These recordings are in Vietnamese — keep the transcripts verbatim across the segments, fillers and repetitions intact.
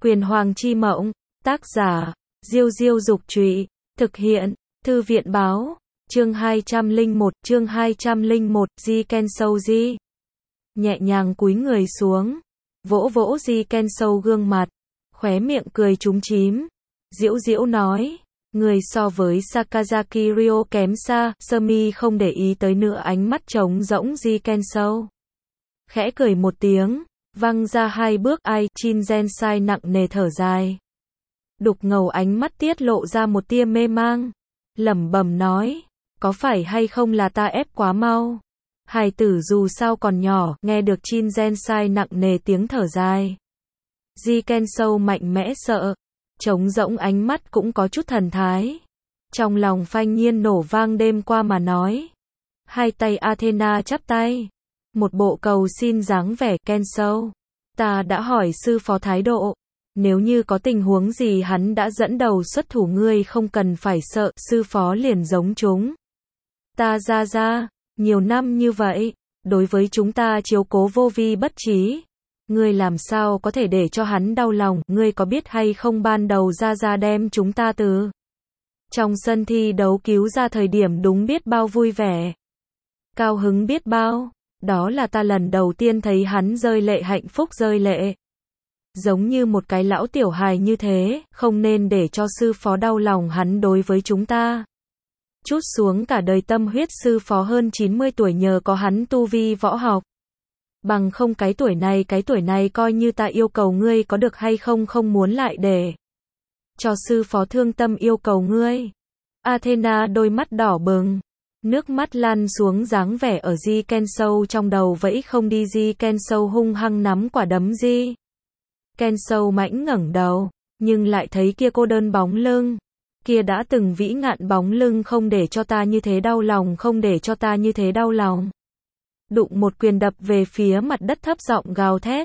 Quyền Hoàng Chi Mộng, tác giả, Diêu Diêu Dục Trụy, thực hiện, Thư viện Báo, chương hai trăm lẻ một, chương hai trăm lẻ một, Ji Ken Sâu Ji. Nhẹ nhàng cúi người xuống, vỗ vỗ Ji Ken Sâu gương mặt, khóe miệng cười trúng chím, giễu giễu nói, người so với Sakazaki Ryo kém xa, Sumi không để ý tới nữa ánh mắt trống rỗng Ji Ken Sâu. Khẽ cười một tiếng, văng ra hai bước ai, Chin Gensai nặng nề thở dài. Đục ngầu ánh mắt tiết lộ ra một tia mê mang, lẩm bẩm nói, có phải hay không là ta ép quá mau? Hài tử dù sao còn nhỏ, nghe được Chin Gensai nặng nề tiếng thở dài. Ji Ken Sâu mạnh mẽ sợ, trống rỗng ánh mắt cũng có chút thần thái. Trong lòng phanh nhiên nổ vang đêm qua mà nói. Hai tay Athena chắp tay, một bộ cầu xin dáng vẻ. Ken Sâu, ta đã hỏi sư phó thái độ, nếu như có tình huống gì hắn đã dẫn đầu xuất thủ, ngươi không cần phải sợ. Sư phó liền giống chúng ta ra ra, nhiều năm như vậy, đối với chúng ta chiếu cố vô vi bất trí, ngươi làm sao có thể để cho hắn đau lòng? Ngươi có biết hay không, ban đầu ra ra đem chúng ta từ trong sân thi đấu cứu ra thời điểm đúng biết bao vui vẻ, cao hứng biết bao. Đó là ta lần đầu tiên thấy hắn rơi lệ, hạnh phúc rơi lệ. Giống như một cái lão tiểu hài như thế, không nên để cho sư phó đau lòng. Hắn đối với chúng ta trút xuống cả đời tâm huyết. Sư phó hơn chín mươi tuổi, nhờ có hắn tu vi võ học. Bằng không cái tuổi này, cái tuổi này coi như ta yêu cầu ngươi có được hay không, không muốn lại để cho sư phó thương tâm yêu cầu ngươi. Athena đôi mắt đỏ bừng, nước mắt lăn xuống dáng vẻ ở Ji Ken Sâu trong đầu vẫy không đi. Ji Ken Sâu hung hăng nắm quả đấm. Ji Ken Sâu mãnh ngẩng đầu, nhưng lại thấy kia cô đơn bóng lưng, kia đã từng vĩ ngạn bóng lưng. Không để cho ta như thế đau lòng, không để cho ta như thế đau lòng. Đụng một quyền đập về phía mặt đất, thấp giọng gào thét.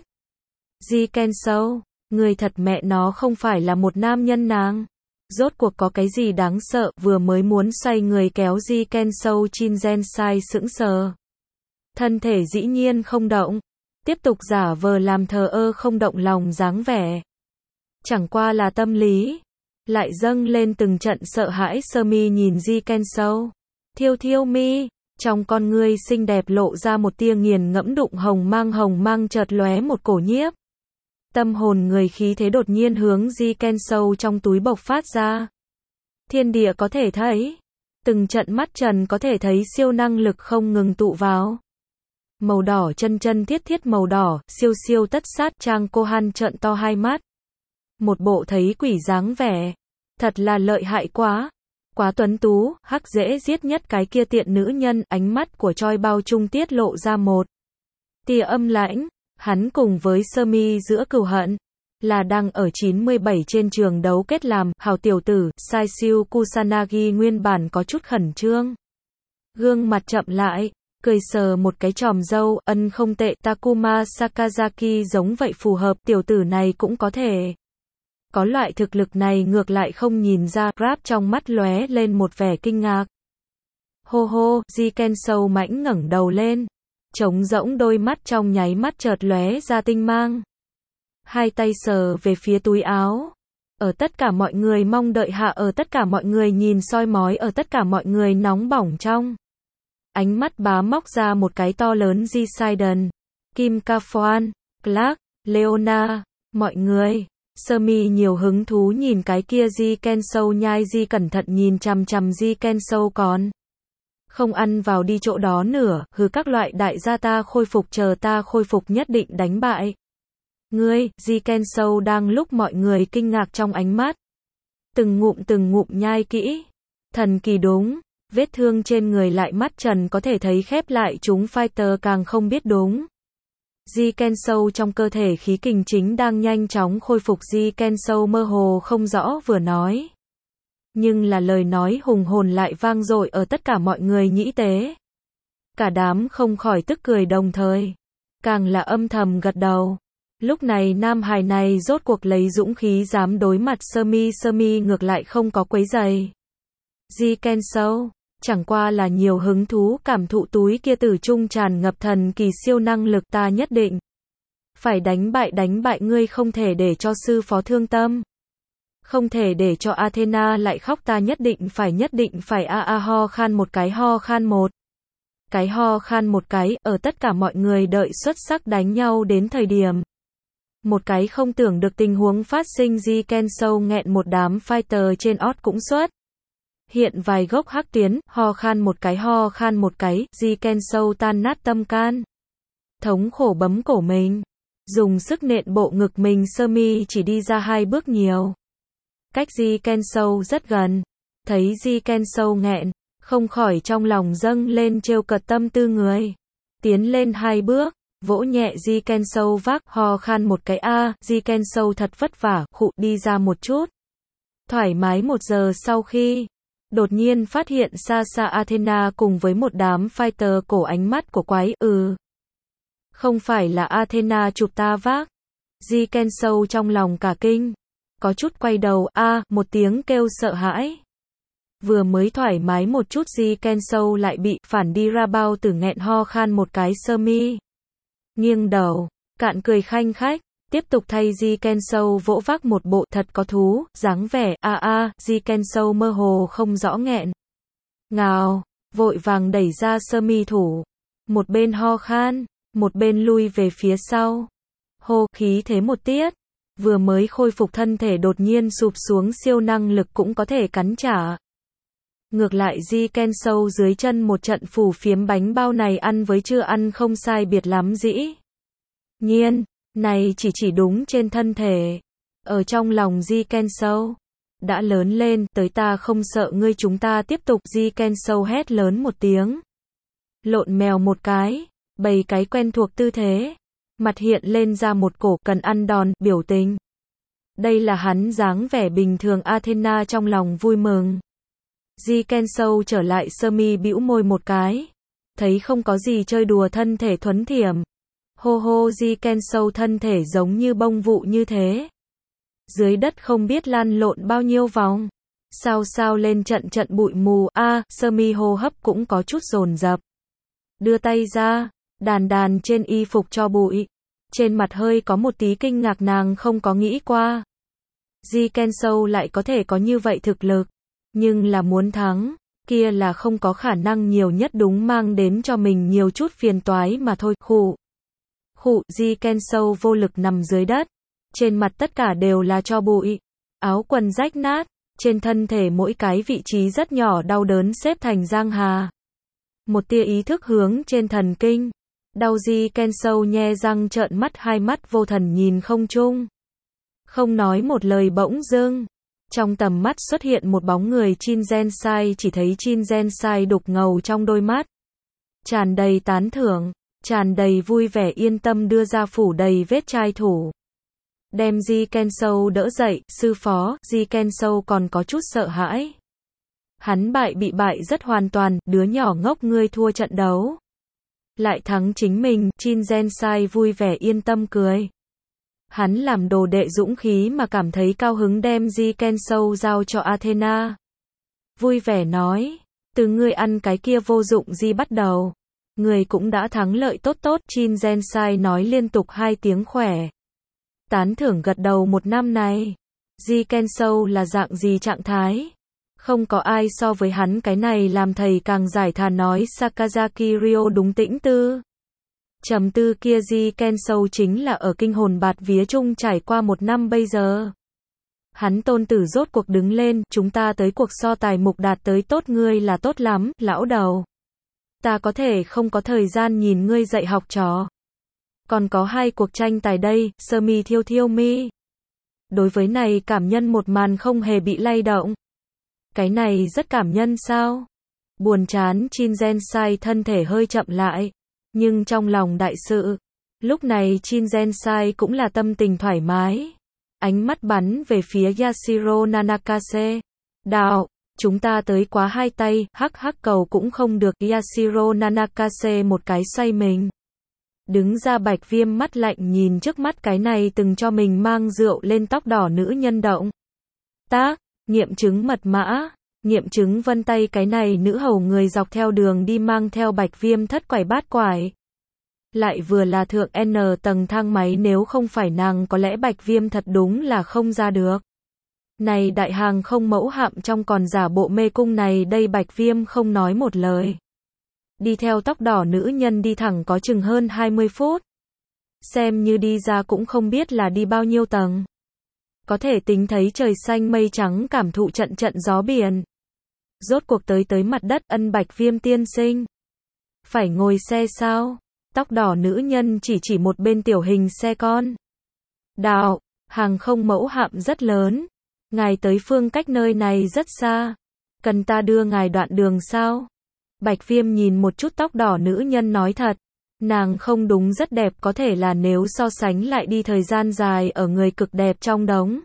Ji Ken Sâu, người thật mẹ nó không phải là một nam nhân nàng. Rốt cuộc có cái gì đáng sợ? Vừa mới muốn xoay người kéo Ji Ken Sâu, Chin Gensai sững sờ. Thân thể dĩ nhiên không động, tiếp tục giả vờ làm thờ ơ không động lòng dáng vẻ. Chẳng qua là tâm lý lại dâng lên từng trận sợ hãi. Sumi nhìn Ji Ken Sâu, thiêu thiêu mi, trong con ngươi xinh đẹp lộ ra một tia nghiền ngẫm đụng hồng mang. Hồng mang chợt lóe một cổ nhiếp tâm hồn người khí thế đột nhiên hướng Ji Ken Sâu trong túi bộc phát ra. Thiên địa có thể thấy, từng trận mắt trần có thể thấy siêu năng lực không ngừng tụ vào. Màu đỏ chân chân thiết thiết màu đỏ, siêu siêu tất sát. Trang Kohan trợn to hai mắt, một bộ thấy quỷ dáng vẻ, thật là lợi hại quá, quá tuấn tú, hắc dễ giết nhất cái kia tiện nữ nhân. Ánh mắt của Choi Bao Trung tiết lộ ra một tia âm lãnh. Hắn cùng với Sumi giữa cừu hận là đang ở chín mươi bảy trên trường đấu kết làm hảo tiểu tử. Sai Siêu Kusanagi nguyên bản có chút khẩn trương, gương mặt chậm lại, cười sờ một cái chòm râu. Ân không tệ, Takuma Sakazaki giống vậy phù hợp, tiểu tử này cũng có thể có loại thực lực này, ngược lại không nhìn ra. Grab trong mắt lóe lên một vẻ kinh ngạc. Hô hô, Ji Ken Sâu mãnh ngẩng đầu lên, trống rỗng đôi mắt trong nháy mắt chợt lóe ra tinh mang. Hai tay sờ về phía túi áo. Ở tất cả mọi người mong đợi hạ, ở tất cả mọi người nhìn soi mói, ở tất cả mọi người nóng bỏng trong ánh mắt bá móc ra một cái to lớn Ji Sidon, Kim Ka Phoan, Clark, Leona, mọi người. Sumi nhiều hứng thú nhìn cái kia Ji Ken Sâu. Nhai Ji cẩn thận nhìn chằm chằm Ji Ken Sâu, còn không ăn vào đi chỗ đó nữa. Hừ, các loại đại gia, ta khôi phục, chờ ta khôi phục nhất định đánh bại ngươi. Ji Ken Sâu đang lúc mọi người kinh ngạc trong ánh mắt, từng ngụm từng ngụm nhai kỹ. Thần kỳ đúng, vết thương trên người lại mắt trần có thể thấy khép lại. Chúng fighter càng không biết đúng. Ji Ken Sâu trong cơ thể khí kình chính đang nhanh chóng khôi phục. Ji Ken Sâu mơ hồ không rõ vừa nói, nhưng là lời nói hùng hồn lại vang dội ở tất cả mọi người nhĩ tế. Cả đám không khỏi tức cười, đồng thời càng là âm thầm gật đầu. Lúc này nam hài này rốt cuộc lấy dũng khí dám đối mặt Sumi. Sumi ngược lại không có quấy giày Ji Ken Sâu, chẳng qua là nhiều hứng thú cảm thụ túi kia tử trung tràn ngập thần kỳ siêu năng lực. Ta nhất định Phải đánh bại đánh bại ngươi, không thể để cho sư phó thương tâm. Không thể để cho Athena lại khóc, ta nhất định phải nhất định phải a a ho khan một cái, ho khan một cái, ho khan một cái, ở tất cả mọi người đợi xuất sắc đánh nhau đến thời điểm. Một cái không tưởng được tình huống phát sinh, Ji Kensou nghẹn một đám fighter trên ót cũng xuất. Hiện vài gốc hắc tuyến, ho khan một cái, ho khan một cái, Ji Kensou tan nát tâm can. Thống khổ bấm cổ mình. Dùng sức nện bộ ngực mình, sơ mi chỉ đi ra hai bước nhiều. Cách Ji Kensou rất gần. Thấy Ji Kensou nghẹn, không khỏi trong lòng dâng lên trêu cợt tâm tư người. Tiến lên hai bước, vỗ nhẹ Ji Kensou vác, ho khan một cái a, à, Ji Kensou thật vất vả, khụ đi ra một chút. Thoải mái một giờ sau khi, đột nhiên phát hiện xa xa Athena cùng với một đám fighter, cổ ánh mắt của quái, ừ. Không phải là Athena chụp ta vác. Ji Kensou trong lòng cả kinh. Có chút quay đầu, a, à, một tiếng kêu sợ hãi. Vừa mới thoải mái một chút, Ji Kensou lại bị phản đi ra, bao tử nghẹn, ho khan một cái, sơ mi. Nghiêng đầu, cạn cười khanh khách, tiếp tục thay Ji Kensou vỗ vác một bộ thật có thú, dáng vẻ, a a, Ji Kensou mơ hồ không rõ nghẹn. Ngào, vội vàng đẩy ra sơ mi thủ. Một bên ho khan, một bên lui về phía sau. Hô, khí thế một tiết. Vừa mới khôi phục thân thể đột nhiên sụp xuống, siêu năng lực cũng có thể cắn trả. Ngược lại Ji Kensou dưới chân một trận phủ phiếm, bánh bao này ăn với chưa ăn không sai biệt lắm dĩ nhiên, này chỉ chỉ đúng trên thân thể. Ở trong lòng Ji Kensou đã lớn lên, tới ta không sợ ngươi, chúng ta tiếp tục. Ji Kensou hét lớn một tiếng. Lộn mèo một cái, bày cái quen thuộc tư thế. Mặt hiện lên ra một cổ cần ăn đòn, biểu tình. Đây là hắn dáng vẻ bình thường. Athena trong lòng vui mừng. Ji Kensou trở lại, sơ mi bĩu môi một cái. Thấy không có gì chơi đùa, thân thể thuấn thiểm. Hô hô, Ji Kensou thân thể giống như bông vụ như thế. Dưới đất không biết lăn lộn bao nhiêu vòng. Sao sao lên trận trận bụi mù, a, à, sơ mi hô hấp cũng có chút dồn dập. Đưa tay ra, đàn đàn trên y phục cho bụi. Trên mặt hơi có một tí kinh ngạc, nàng không có nghĩ qua. Ji Kensou lại có thể có như vậy thực lực. Nhưng là muốn thắng, kia là không có khả năng, nhiều nhất đúng mang đến cho mình nhiều chút phiền toái mà thôi. Khụ. Khụ, Ji Kensou vô lực nằm dưới đất. Trên mặt tất cả đều là tro bụi. Áo quần rách nát. Trên thân thể mỗi cái vị trí rất nhỏ đau đớn xếp thành giang hà. Một tia ý thức hướng trên thần kinh. Đau, Ji Kensou nhe răng trợn mắt, hai mắt vô thần nhìn không trung. Không nói một lời, bỗng dưng. Trong tầm mắt xuất hiện một bóng người, Chin Gensai, chỉ thấy Chin Gensai đục ngầu trong đôi mắt. Tràn đầy tán thưởng, tràn đầy vui vẻ yên tâm đưa ra phủ đầy vết chai thủ. Đem Ji Kensou đỡ dậy, sư phó, Ji Kensou còn có chút sợ hãi. Hắn bại bị bại rất hoàn toàn, đứa nhỏ ngốc ngươi thua trận đấu. Lại thắng chính mình, Chin Gensai vui vẻ yên tâm cười. Hắn làm đồ đệ dũng khí mà cảm thấy cao hứng, đem Ji Kensou giao cho Athena. Vui vẻ nói, từ ngươi ăn cái kia vô dụng gì bắt đầu, người cũng đã thắng lợi tốt tốt. Chin Gensai nói liên tục hai tiếng khỏe. Tán thưởng gật đầu, một năm này, Ji Kensou là dạng gì trạng thái? Không có ai so với hắn, cái này làm thầy càng giải thà nói. Sakazaki Ryo đúng tĩnh tư. Trầm tư kia, Ji Kensou chính là ở kinh hồn bạt vía chung trải qua một năm bây giờ. Hắn tôn tử rốt cuộc đứng lên, chúng ta tới cuộc so tài mục đạt tới tốt, ngươi là tốt lắm, lão đầu. Ta có thể không có thời gian nhìn ngươi dạy học trò. Còn có hai cuộc tranh tài đây, sơ mi thiêu thiêu mi. Đối với này cảm nhân một màn không hề bị lay động. Cái này rất cảm nhân sao? Buồn chán, Chin Gensai thân thể hơi chậm lại. Nhưng trong lòng đại sự, lúc này Chin Gensai cũng là tâm tình thoải mái. Ánh mắt bắn về phía Yashiro Nanakase. Đạo, chúng ta tới quá hai tay, hắc hắc cầu cũng không được. Yashiro Nanakase một cái xoay mình. Đứng ra, Bạch Viêm mắt lạnh nhìn trước mắt cái này từng cho mình mang rượu lên tóc đỏ nữ nhân động. Tác, nghiệm chứng mật mã, nghiệm chứng vân tay, cái này nữ hầu người dọc theo đường đi mang theo Bạch Viêm thất quải bát quải. Lại vừa là thượng N tầng thang máy, nếu không phải nàng có lẽ Bạch Viêm thật đúng là không ra được. Này đại hàng không mẫu hạm trong còn giả bộ mê cung này đây, Bạch Viêm không nói một lời. Đi theo tóc đỏ nữ nhân đi thẳng có chừng hơn hai mươi phút. Xem như đi ra cũng không biết là đi bao nhiêu tầng. Có thể tính thấy trời xanh mây trắng, cảm thụ trận trận gió biển. Rốt cuộc tới tới mặt đất. Ân Bạch Viêm tiên sinh. Phải ngồi xe sao? Tóc đỏ nữ nhân chỉ chỉ một bên tiểu hình xe con. Đạo, hàng không mẫu hạm rất lớn. Ngài tới phương cách nơi này rất xa. Cần ta đưa ngài đoạn đường sao? Bạch Viêm nhìn một chút tóc đỏ nữ nhân nói thật. Nàng không đúng rất đẹp, có thể là nếu so sánh lại đi thời gian dài ở người cực đẹp trong đống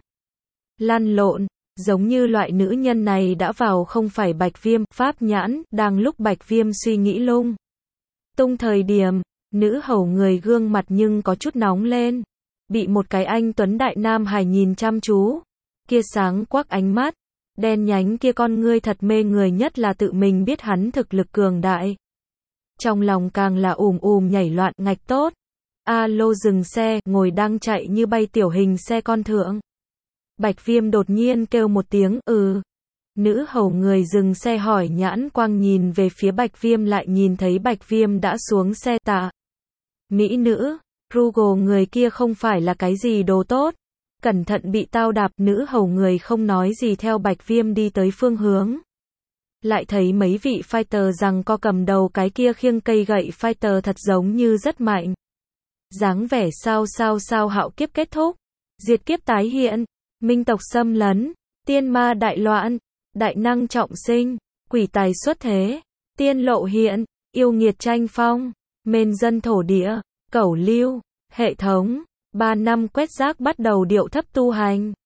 lăn lộn, giống như loại nữ nhân này đã vào không phải Bạch Viêm, pháp nhãn, đang lúc Bạch Viêm suy nghĩ lung tung thời điểm, nữ hầu người gương mặt nhưng có chút nóng lên, bị một cái anh tuấn đại nam hài nhìn chăm chú, kia sáng quắc ánh mắt, đen nhánh kia con ngươi thật mê người, nhất là tự mình biết hắn thực lực cường đại. Trong lòng càng là ùm ùm nhảy loạn, ngạch tốt. Alo dừng xe, ngồi đang chạy như bay tiểu hình xe con thượng. Bạch Viêm đột nhiên kêu một tiếng, ừ. Nữ hầu người dừng xe hỏi, nhãn quang nhìn về phía Bạch Viêm, lại nhìn thấy Bạch Viêm đã xuống xe. Tạ mỹ nữ, Google người kia không phải là cái gì đồ tốt. Cẩn thận bị tao đạp. Nữ hầu người không nói gì theo Bạch Viêm đi tới phương hướng. Lại thấy mấy vị fighter rằng co cầm đầu cái kia khiêng cây gậy fighter thật giống như rất mạnh. Dáng vẻ sao sao sao hạo kiếp kết thúc. Diệt kiếp tái hiện. Minh tộc xâm lấn. Tiên ma đại loạn. Đại năng trọng sinh. Quỷ tài xuất thế. Tiên lộ hiện. Yêu nghiệt tranh phong. Mền dân thổ địa. Cẩu lưu. Hệ thống. Ba năm quét rác bắt đầu điệu thấp tu hành.